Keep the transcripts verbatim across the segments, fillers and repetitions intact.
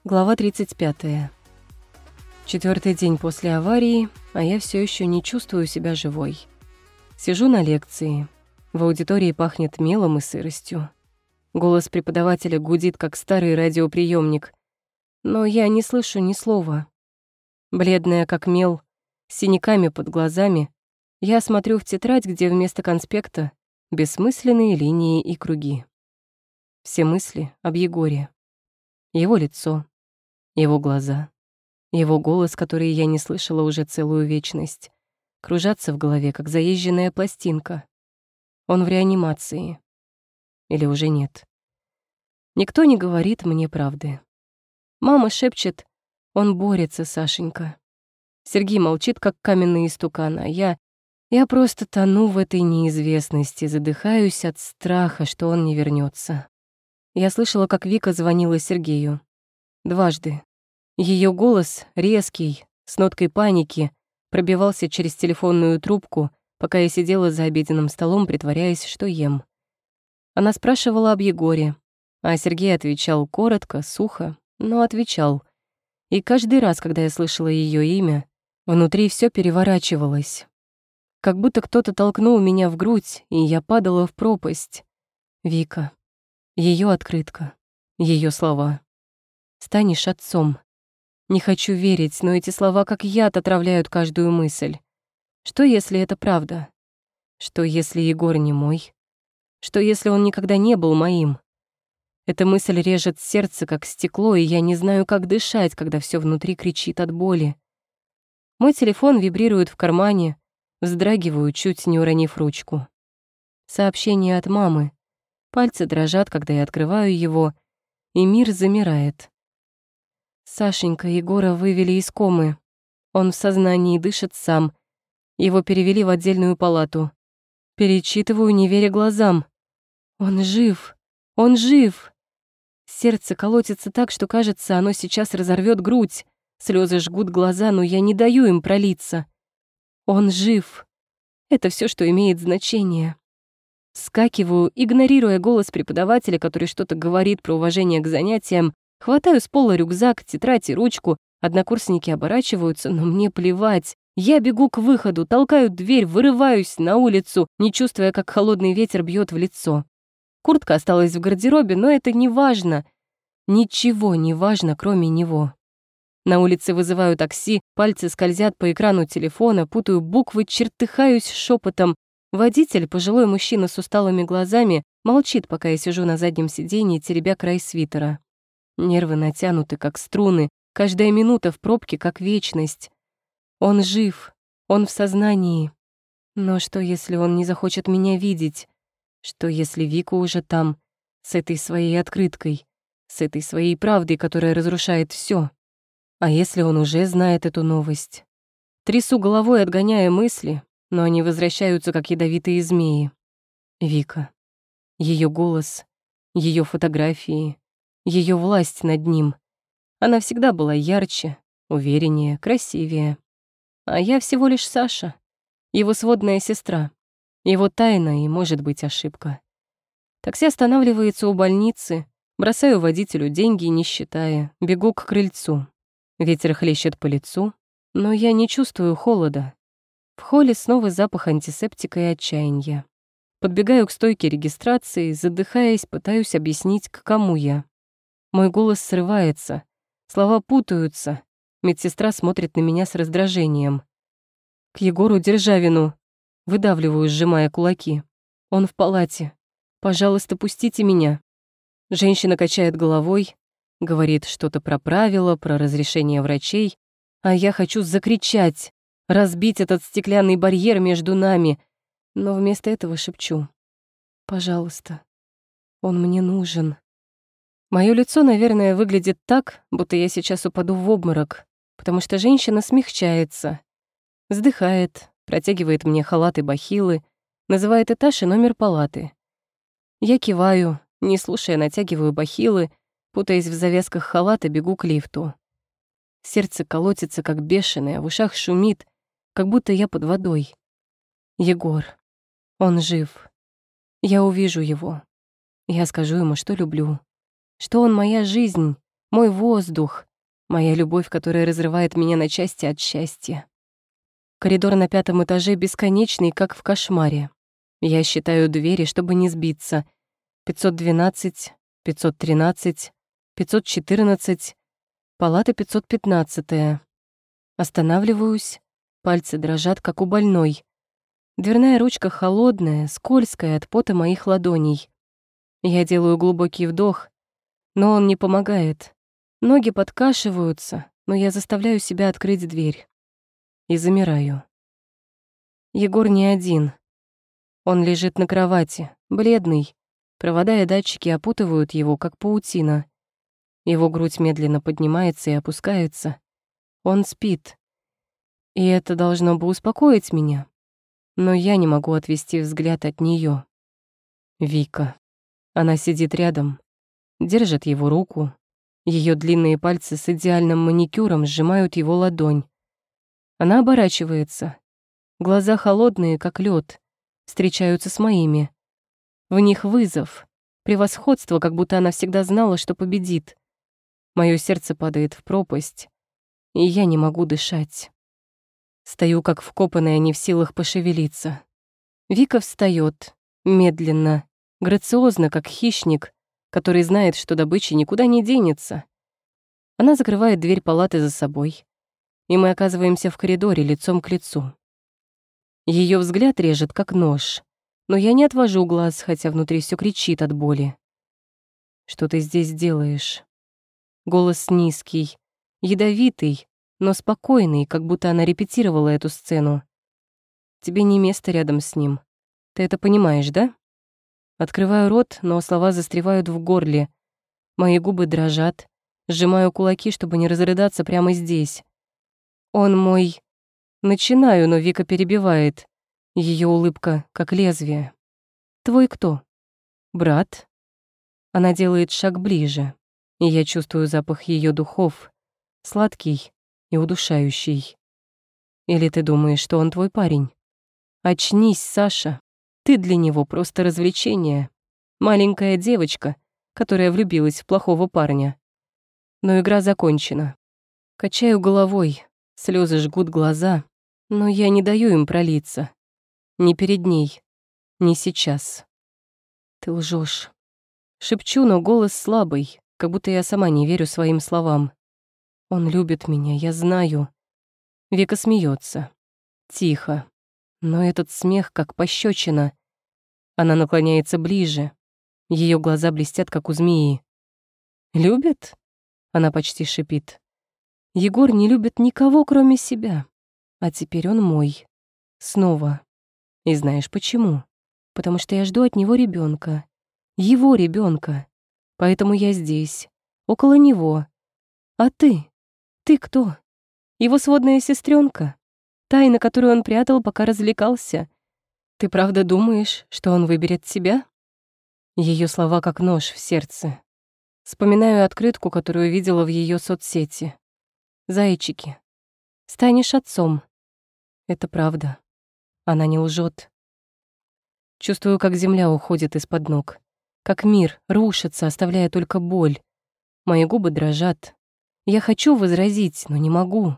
Глава тридцать пятая. Четвертый день после аварии, а я все еще не чувствую себя живой. Сижу на лекции. В аудитории пахнет мелом и сыростью. Голос преподавателя гудит, как старый радиоприемник. Но я не слышу ни слова. Бледная, как мел, с синяками под глазами, я смотрю в тетрадь, где вместо конспекта бессмысленные линии и круги. Все мысли об Егоре. Его лицо, его глаза, его голос, который я не слышала уже целую вечность, кружатся в голове, как заезженная пластинка. Он в реанимации. Или уже нет. Никто не говорит мне правды. Мама шепчет: «Он борется, Сашенька». Сергей молчит, как каменный истукан, а я... Я просто тону в этой неизвестности, задыхаюсь от страха, что он не вернется. Я слышала, как Вика звонила Сергею. Дважды. Ее голос, резкий, с ноткой паники, пробивался через телефонную трубку, пока я сидела за обеденным столом, притворяясь, что ем. Она спрашивала об Егоре, а Сергей отвечал коротко, сухо, но отвечал. И каждый раз, когда я слышала ее имя, внутри все переворачивалось. Как будто кто-то толкнул меня в грудь, и я падала в пропасть. Вика. Ее открытка. Ее слова. «Станешь отцом». Не хочу верить, но эти слова как яд отравляют каждую мысль. Что, если это правда? Что, если Егор не мой? Что, если он никогда не был моим? Эта мысль режет сердце, как стекло, и я не знаю, как дышать, когда все внутри кричит от боли. Мой телефон вибрирует в кармане, вздрагиваю, чуть не уронив ручку. Сообщение от мамы. Пальцы дрожат, когда я открываю его, и мир замирает. Сашенька, Егора вывели из комы. Он в сознании, дышит сам. Его перевели в отдельную палату. Перечитываю, не веря глазам. Он жив! Он жив! Сердце колотится так, что, кажется, оно сейчас разорвет грудь. Слезы жгут глаза, но я не даю им пролиться. Он жив. Это все, что имеет значение. Вскакиваю, игнорируя голос преподавателя, который что-то говорит про уважение к занятиям, хватаю с пола рюкзак, тетрадь и ручку. Однокурсники оборачиваются, но мне плевать. Я бегу к выходу, толкаю дверь, вырываюсь на улицу, не чувствуя, как холодный ветер бьет в лицо. Куртка осталась в гардеробе, но это не важно. Ничего не важно, кроме него. На улице вызываю такси, пальцы скользят по экрану телефона, путаю буквы, чертыхаюсь шепотом. Водитель, пожилой мужчина с усталыми глазами, молчит, пока я сижу на заднем сиденье, теребя край свитера. Нервы натянуты, как струны, каждая минута в пробке, как вечность. Он жив, он в сознании. Но что, если он не захочет меня видеть? Что, если Вика уже там, с этой своей открыткой, с этой своей правдой, которая разрушает все? А если он уже знает эту новость? Трясу головой, отгоняя мысли, но они возвращаются, как ядовитые змеи. Вика. Ее голос, ее фотографии, ее власть над ним. Она всегда была ярче, увереннее, красивее. А я всего лишь Саша, его сводная сестра. Его тайна и, может быть, ошибка. Такси останавливается у больницы, бросаю водителю деньги, не считая, бегу к крыльцу. Ветер хлещет по лицу, но я не чувствую холода. В холле снова запах антисептика и отчаяния. Подбегаю к стойке регистрации, задыхаясь, пытаюсь объяснить, к кому я. Мой голос срывается, слова путаются. Медсестра смотрит на меня с раздражением. К Егору Державину. Выдавливаю, сжимая кулаки. Он в палате. Пожалуйста, пустите меня. Женщина качает головой, говорит что-то про правила, про разрешение врачей, а я хочу закричать, разбить этот стеклянный барьер между нами, но вместо этого шепчу: «Пожалуйста, он мне нужен». Моё лицо, наверное, выглядит так, будто я сейчас упаду в обморок, потому что женщина смягчается, вздыхает, протягивает мне халат и бахилы, называет этаж и номер палаты. Я киваю, не слушая, натягиваю бахилы, путаясь в завязках халата, бегу к лифту. Сердце колотится, как бешеное, в ушах шумит, как будто я под водой. Егор. Он жив. Я увижу его. Я скажу ему, что люблю, что он моя жизнь, Мой воздух, моя любовь, которая разрывает меня на части от счастья. Коридор на пятом этаже бесконечный, как в кошмаре. Я считаю двери, чтобы не сбиться. пятьсот двенадцать, пятьсот тринадцать, пятьсот четырнадцать, палата пятьсот пятнадцать. Останавливаюсь, пальцы дрожат, как у больной. Дверная ручка холодная, скользкая от пота моих ладоней. Я делаю глубокий вдох, но он не помогает. Ноги подкашиваются, но я заставляю себя открыть дверь. И замираю. Егор не один. Он лежит на кровати, бледный. Провода и датчики опутывают его, как паутина. Его грудь медленно поднимается и опускается. Он спит. И это должно бы успокоить меня. Но я не могу отвести взгляд от неё. Вика. Она сидит рядом, держит его руку. Её длинные пальцы с идеальным маникюром сжимают его ладонь. Она оборачивается. Глаза холодные, как лёд, встречаются с моими. В них вызов, превосходство, как будто она всегда знала, что победит. Моё сердце падает в пропасть, и я не могу дышать. Стою как вкопанная, не в силах пошевелиться. Вика встаёт, медленно, грациозно, как хищник, который знает, что добыча никуда не денется. Она закрывает дверь палаты за собой, и мы оказываемся в коридоре лицом к лицу. Её взгляд режет, как нож, но я не отвожу глаз, хотя внутри всё кричит от боли. «Что ты здесь делаешь?» Голос низкий, ядовитый, но спокойный, как будто она репетировала эту сцену. «Тебе не место рядом с ним. Ты это понимаешь, да?» Открываю рот, но слова застревают в горле. Мои губы дрожат, сжимаю кулаки, чтобы не разрыдаться прямо здесь. «Он мой...» Начинаю, но Вика перебивает. Её улыбка, как лезвие. «Твой кто?» «Брат?» Она делает шаг ближе, и я чувствую запах её духов, сладкий и удушающий. «Или ты думаешь, что он твой парень? Очнись, Саша. Ты для него просто развлечение. Маленькая девочка, которая влюбилась в плохого парня. Но игра закончена. Качаю головой, слезы жгут глаза, но я не даю им пролиться. Ни перед ней, ни сейчас. Ты лжешь. Шепчу, но голос слабый, как будто я сама не верю своим словам. Он любит меня, я знаю. Вика смеется. Тихо. Но этот смех как пощечина. Она наклоняется ближе. Ее глаза блестят, как у змеи. «Любит?» Она почти шипит. «Егор не любит никого, кроме себя. А теперь он мой. Снова. И знаешь почему? Потому что я жду от него ребенка, Его ребенка. Поэтому я здесь, около него. А ты? Ты кто? Его сводная сестренка, тайна, которую он прятал, пока развлекался. Ты правда думаешь, что он выберет тебя?» Ее слова как нож в сердце. Вспоминаю открытку, которую видела в ее соцсети. «Зайчики. Станешь отцом». Это правда. Она не лжет. Чувствую, как земля уходит из-под ног, как мир рушится, оставляя только боль. Мои губы дрожат. Я хочу возразить, но не могу.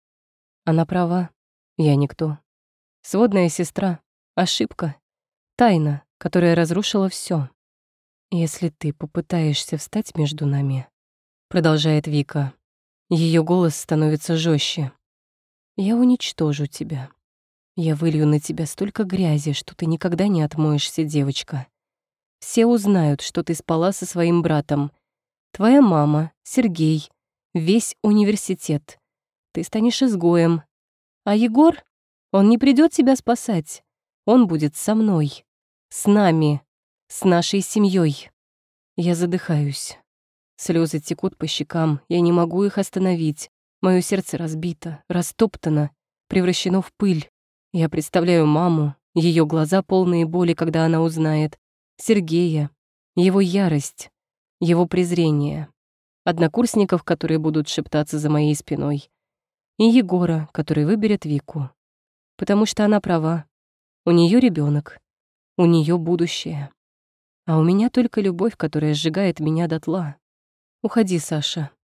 Она права. Я никто. Сводная сестра. Ошибка. Тайна, которая разрушила всё. «Если ты попытаешься встать между нами», — продолжает Вика. Её голос становится жёстче. «Я уничтожу тебя. Я вылью на тебя столько грязи, что ты никогда не отмоешься, девочка. Все узнают, что ты спала со своим братом. Твоя мама, Сергей, весь университет. Ты станешь изгоем. А Егор, он не придёт тебя спасать. Он будет со мной, с нами, с нашей семьёй». Я задыхаюсь. Слёзы текут по щекам, я не могу их остановить. Моё сердце разбито, растоптано, превращено в пыль. Я представляю маму, её глаза полные боли, когда она узнает, Сергея, его ярость, его презрение, однокурсников, которые будут шептаться за моей спиной, и Егора, который выберет Вику. Потому что она права. У неё ребёнок, у неё будущее. А у меня только любовь, которая сжигает меня дотла. Уходи, Саша.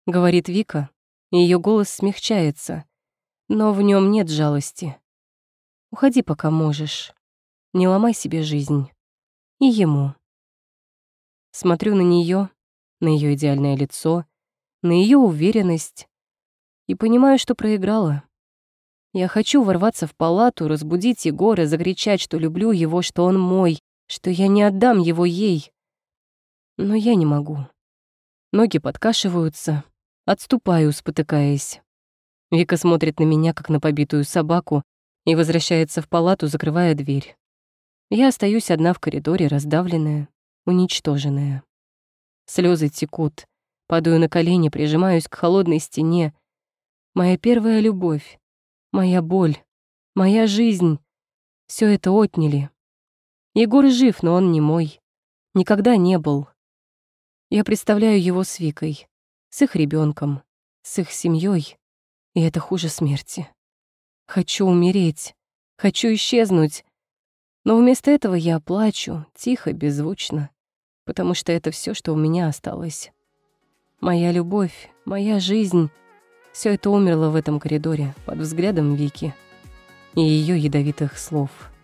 — говорит Вика, и её голос смягчается, но в нём нет жалости. «Уходи, пока можешь. Не ломай себе жизнь. И ему». Смотрю на неё, на её идеальное лицо, на её уверенность и понимаю, что проиграла. Я хочу ворваться в палату, разбудить Егора, закричать, что люблю его, что он мой, что я не отдам его ей. Но я не могу. Ноги подкашиваются, отступаю, спотыкаясь. Вика смотрит на меня, как на побитую собаку, и возвращается в палату, закрывая дверь. Я остаюсь одна в коридоре, раздавленная, уничтоженная. Слезы текут, падаю на колени, прижимаюсь к холодной стене. Моя первая любовь, моя боль, моя жизнь — все это отняли. Егор жив, но он не мой. Никогда не был. Я представляю его с Викой, с их ребенком, с их семьей, и это хуже смерти. Хочу умереть, хочу исчезнуть, но вместо этого я плачу, тихо, беззвучно, потому что это все, что у меня осталось. Моя любовь, моя жизнь — все это умерло в этом коридоре под взглядом Вики и ее ядовитых слов.